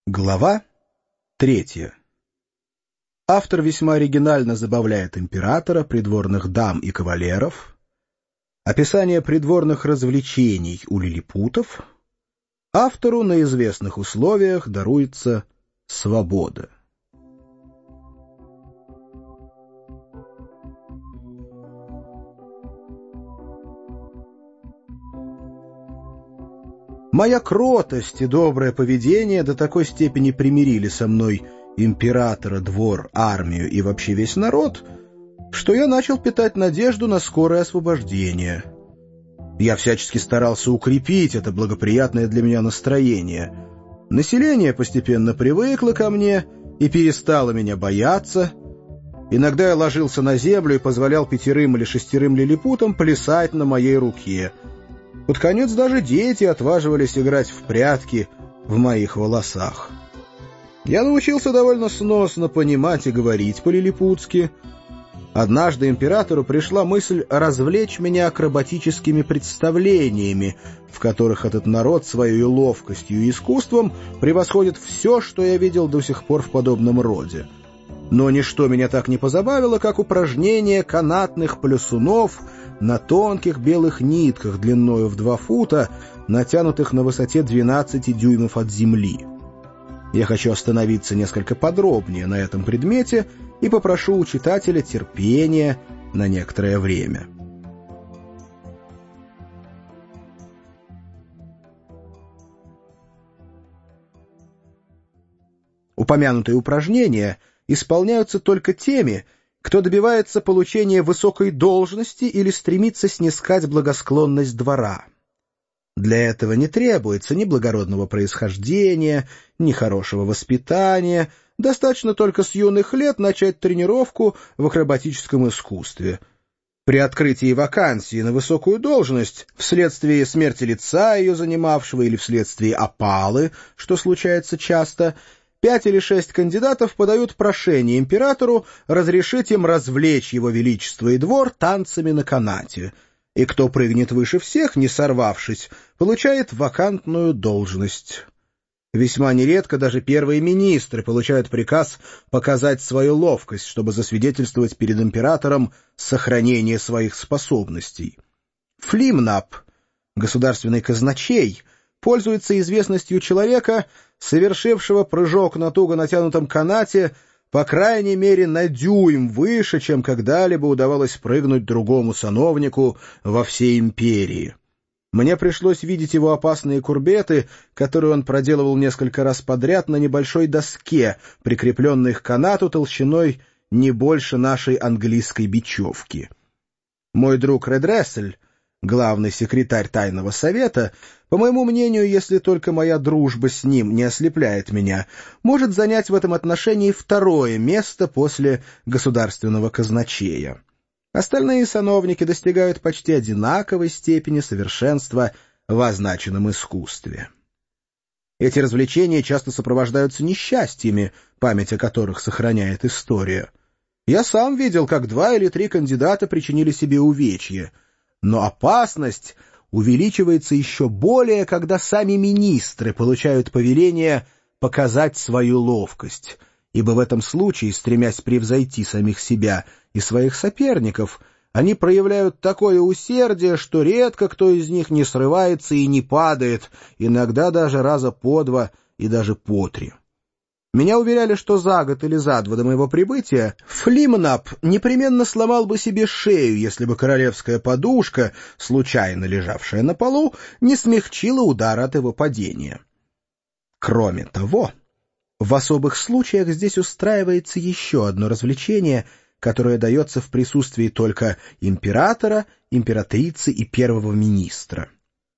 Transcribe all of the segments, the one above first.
Глава 3. Автор весьма оригинально забавляет императора, придворных дам и кавалеров. Описание придворных развлечений у лилипутов. Автору на известных условиях даруется свобода. Моя кротость и доброе поведение до такой степени примирили со мной императора, двор, армию и вообще весь народ, что я начал питать надежду на скорое освобождение. Я всячески старался укрепить это благоприятное для меня настроение. Население постепенно привыкло ко мне и перестало меня бояться. Иногда я ложился на землю и позволял 5 или 6 лилипутам плясать на моей руке. Под конец даже дети отваживались играть в прятки в моих волосах. Я научился довольно сносно понимать и говорить по-лилипутски. Однажды императору пришла мысль развлечь меня акробатическими представлениями, в которых этот народ своей ловкостью и искусством превосходит все, что я видел до сих пор в подобном роде. Но ничто меня так не позабавило, как упражнение канатных плясунов на тонких белых нитках длиною в 2 фута, натянутых на высоте 12 дюймов от земли. Я хочу остановиться несколько подробнее на этом предмете и попрошу у читателя терпения на некоторое время. Упомянутые упражнения исполняются только теми, кто добивается получения высокой должности или стремится снискать благосклонность двора. Для этого не требуется ни благородного происхождения, ни хорошего воспитания, достаточно только с юных лет начать тренировку в акробатическом искусстве. При открытии вакансии на высокую должность, вследствие смерти лица ее занимавшего или вследствие опалы, что случается часто, 5 или 6 кандидатов подают прошение императору разрешить им развлечь его величество и двор танцами на канате, и кто прыгнет выше всех, не сорвавшись, получает вакантную должность. Весьма нередко даже первые министры получают приказ показать свою ловкость, чтобы засвидетельствовать перед императором сохранение своих способностей. Флимнап, государственный казначей, пользуется известностью человека, совершившего прыжок на туго натянутом канате по крайней мере на дюйм выше, чем когда-либо удавалось прыгнуть другому сановнику во всей империи. Мне пришлось видеть его опасные курбеты, которые он проделывал несколько раз подряд на небольшой доске, прикрепленной к канату толщиной не больше нашей английской бечевки. Мой друг Редresсель, главный секретарь Тайного Совета, по моему мнению, если только моя дружба с ним не ослепляет меня, может занять в этом отношении 2-е место после государственного казначея. Остальные сановники достигают почти одинаковой степени совершенства в означенном искусстве. Эти развлечения часто сопровождаются несчастьями, память о которых сохраняет история. Я сам видел, как 2 или 3 кандидата причинили себе увечья. Но опасность увеличивается еще более, когда сами министры получают повеление показать свою ловкость, ибо в этом случае, стремясь превзойти самих себя и своих соперников, они проявляют такое усердие, что редко кто из них не срывается и не падает, иногда даже раза по 2 и даже по 3. Меня уверяли, что за год или за 2 до моего прибытия Флимнап непременно сломал бы себе шею, если бы королевская подушка, случайно лежавшая на полу, не смягчила удар от его падения. Кроме того, в особых случаях здесь устраивается еще одно развлечение, которое дается в присутствии только императора, императрицы и первого министра.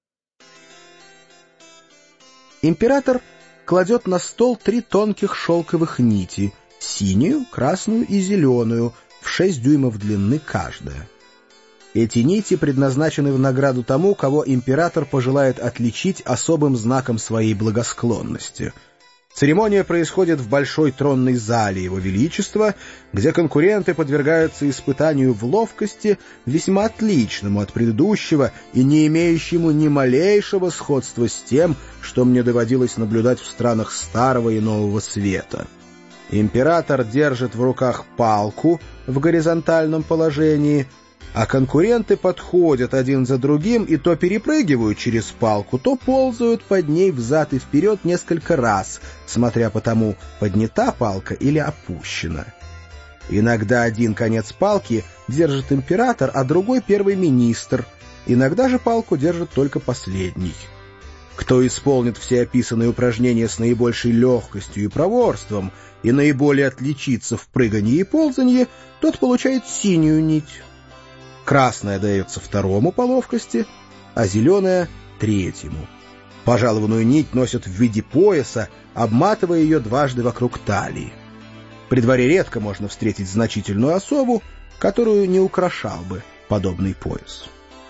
Император кладет на стол 3 тонких шелковых нити, синюю, красную и зеленую, в 6 дюймов длины каждая. Эти нити предназначены в награду тому, кого император пожелает отличить особым знаком своей благосклонности. Церемония происходит в большой тронной зале Его Величества, где конкуренты подвергаются испытанию в ловкости, весьма отличному от предыдущего и не имеющему ни малейшего сходства с тем, что мне доводилось наблюдать в странах Старого и Нового Света. Император держит в руках палку в горизонтальном положении, а конкуренты подходят один за другим и то перепрыгивают через палку, то ползают под ней взад и вперед несколько раз, смотря по тому, поднята палка или опущена. Иногда один конец палки держит император, а другой — первый министр. Иногда же палку держит только последний. Кто исполнит все описанные упражнения с наибольшей легкостью и проворством и наиболее отличится в прыганье и ползанье, тот получает синюю нить. Красная дается второму по ловкости, а зеленая — третьему. Пожалованную нить носят в виде пояса, обматывая ее дважды вокруг талии. При дворе редко можно встретить значительную особу, которую не украшал бы подобный пояс.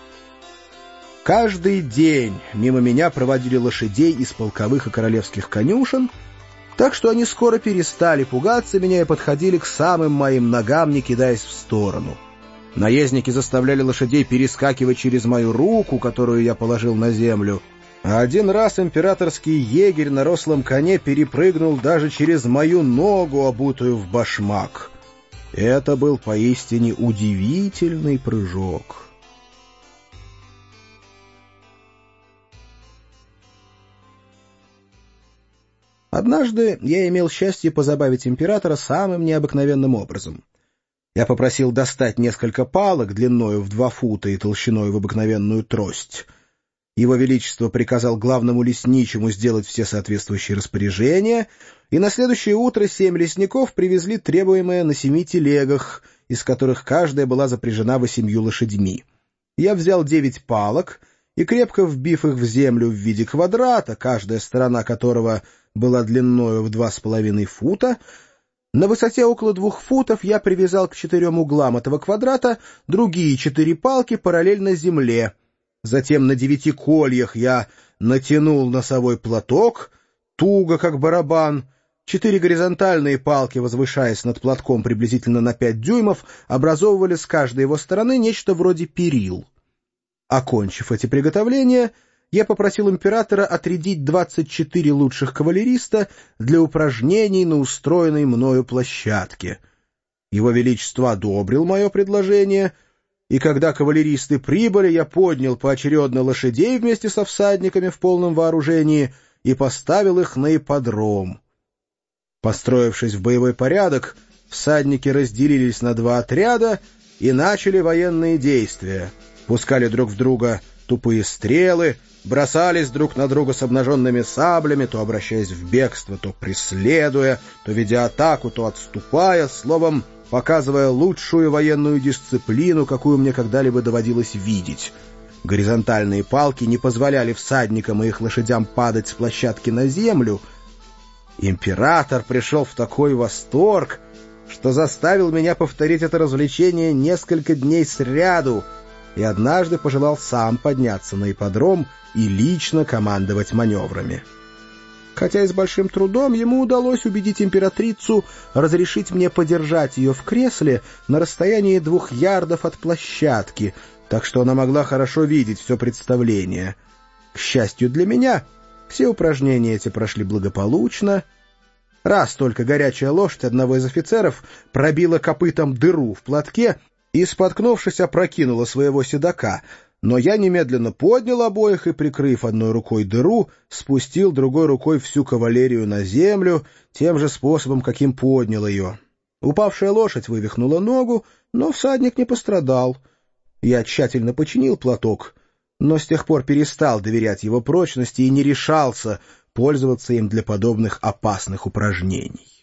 Каждый день мимо меня проводили лошадей из полковых и королевских конюшен, так что они скоро перестали пугаться меня и подходили к самым моим ногам, не кидаясь в сторону. Наездники заставляли лошадей перескакивать через мою руку, которую я положил на землю, а один раз императорский егерь на рослом коне перепрыгнул даже через мою ногу, обутую в башмак. Это был поистине удивительный прыжок. Однажды я имел счастье позабавить императора самым необыкновенным образом. Я попросил достать несколько палок длиною в 2 фута и толщиной в обыкновенную трость. Его Величество приказал главному лесничему сделать все соответствующие распоряжения, и на следующее утро 7 лесников привезли требуемое на 7 телегах, из которых каждая была запряжена 8 лошадьми. Я взял 9 палок и, крепко вбив их в землю в виде квадрата, каждая сторона которого была длиною в 2,5 фута, на высоте около 2 футов я привязал к 4 углам этого квадрата другие 4 палки параллельно земле. Затем на 9 кольях я натянул носовой платок, туго, как барабан. 4 горизонтальные палки, возвышаясь над платком приблизительно на 5 дюймов, образовывали с каждой его стороны нечто вроде перил. Окончив эти приготовления, я попросил императора отрядить 24 лучших кавалериста для упражнений на устроенной мною площадке. Его Величество одобрил мое предложение, и когда кавалеристы прибыли, я поднял поочередно лошадей вместе со всадниками в полном вооружении и поставил их на ипподром. Построившись в боевой порядок, всадники разделились на 2 отряда и начали военные действия. Пускали друг в друга тупые стрелы, бросались друг на друга с обнаженными саблями, то обращаясь в бегство, то преследуя, то ведя атаку, то отступая, словом, показывая лучшую военную дисциплину, какую мне когда-либо доводилось видеть. Горизонтальные палки не позволяли всадникам и их лошадям падать с площадки на землю. Император пришел в такой восторг, что заставил меня повторить это развлечение несколько дней сряду, и однажды пожелал сам подняться на ипподром и лично командовать маневрами. Хотя и с большим трудом ему удалось убедить императрицу разрешить мне подержать ее в кресле на расстоянии 2 ярдов от площадки, так что она могла хорошо видеть все представление. К счастью для меня, все упражнения эти прошли благополучно. Раз только горячая лошадь одного из офицеров пробила копытом дыру в платке и, споткнувшись, опрокинула своего седока, но я немедленно поднял обоих и, прикрыв одной рукой дыру, спустил другой рукой всю кавалерию на землю тем же способом, каким поднял ее. Упавшая лошадь вывихнула ногу, но всадник не пострадал. Я тщательно починил платок, но с тех пор перестал доверять его прочности и не решался пользоваться им для подобных опасных упражнений.